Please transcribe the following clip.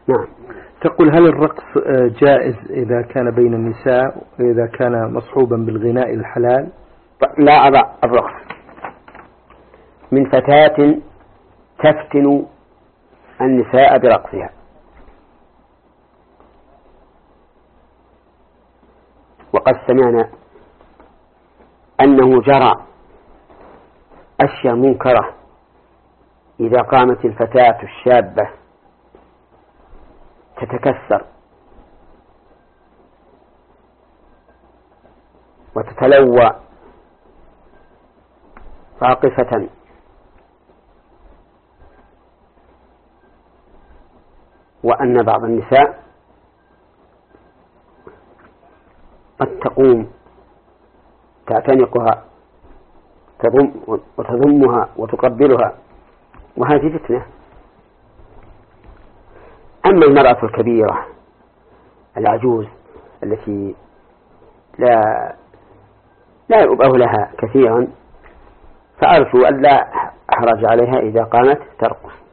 نعم. تقول هل الرقص جائز إذا كان بين النساء وإذا كان مصحوبا بالغناء الحلال؟ لا أضع الرقص من فتاة تفتن النساء برقصها. وقد سمعنا أنه جرى أشياء منكرة إذا قامت الفتاة الشابة تتكسر وتتلوى راقصة وأن بعض النساء قد تقوم تعتنقها وتضمها وتقبلها، وهذه فتنة. أما المرأة الكبيرة العجوز التي لا يؤبه لها كثيرا فأرجو أن لا أحرج عليها إذا قامت ترقص.